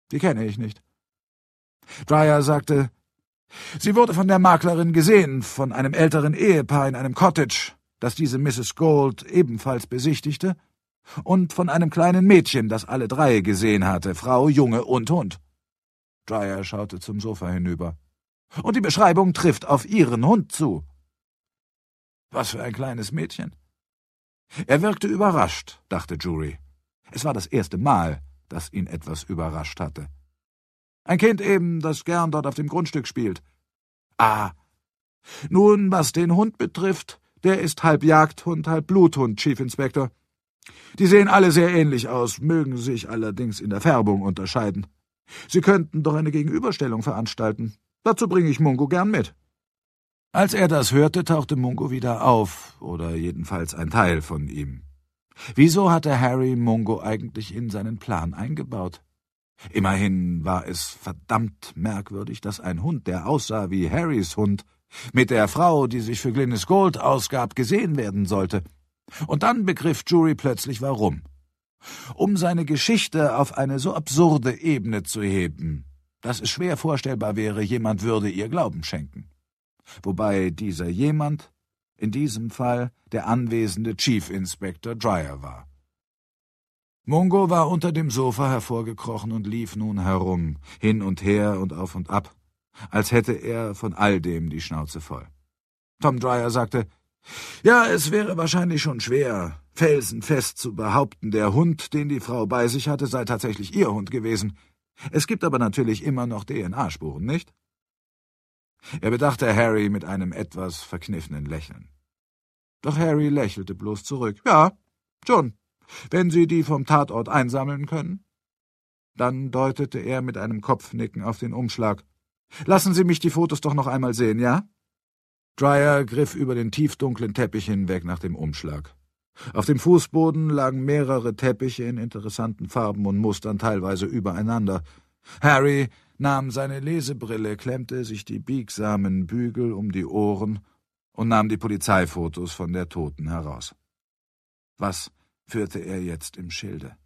Die kenne ich nicht. Dreyer sagte, sie wurde von der Maklerin gesehen, von einem älteren Ehepaar in einem Cottage, das diese Mrs. Gold ebenfalls besichtigte, und von einem kleinen Mädchen, das alle drei gesehen hatte, Frau, Junge und Hund. Dreyer schaute zum Sofa hinüber. Und die Beschreibung trifft auf ihren Hund zu. Was für ein kleines Mädchen. Er wirkte überrascht, dachte Jury. Es war das erste Mal, dass ihn etwas überrascht hatte. Ein Kind eben, das gern dort auf dem Grundstück spielt. Ah, nun, was den Hund betrifft, der ist halb Jagdhund, halb Bluthund, Chief Inspector. Die sehen alle sehr ähnlich aus, mögen sich allerdings in der Färbung unterscheiden. Sie könnten doch eine Gegenüberstellung veranstalten. Dazu bringe ich Mungo gern mit. Als er das hörte, tauchte Mungo wieder auf, oder jedenfalls ein Teil von ihm. Wieso hatte Harry Mungo eigentlich in seinen Plan eingebaut? Immerhin war es verdammt merkwürdig, dass ein Hund, der aussah wie Harrys Hund, mit der Frau, die sich für Glynis Gold ausgab, gesehen werden sollte. Und dann begriff Jury plötzlich, warum. Um seine Geschichte auf eine so absurde Ebene zu heben, dass es schwer vorstellbar wäre, jemand würde ihr Glauben schenken. Wobei dieser jemand in diesem Fall der anwesende Chief Inspector Dreyer war. Mungo war unter dem Sofa hervorgekrochen und lief nun herum, hin und her und auf und ab, als hätte er von all dem die Schnauze voll. Tom Dreyer sagte, ja, es wäre wahrscheinlich schon schwer, felsenfest zu behaupten, der Hund, den die Frau bei sich hatte, sei tatsächlich ihr Hund gewesen. Es gibt aber natürlich immer noch DNA-Spuren, nicht? Er bedachte Harry mit einem etwas verkniffenen Lächeln. Doch Harry lächelte bloß zurück. Ja, schon, wenn Sie die vom Tatort einsammeln können. Dann deutete er mit einem Kopfnicken auf den Umschlag. Lassen Sie mich die Fotos doch noch einmal sehen, ja? Dreyer griff über den tiefdunklen Teppich hinweg nach dem Umschlag. Auf dem Fußboden lagen mehrere Teppiche in interessanten Farben und Mustern, teilweise übereinander. Harry nahm seine Lesebrille, klemmte sich die biegsamen Bügel um die Ohren und nahm die Polizeifotos von der Toten heraus. Was führte er jetzt im Schilde?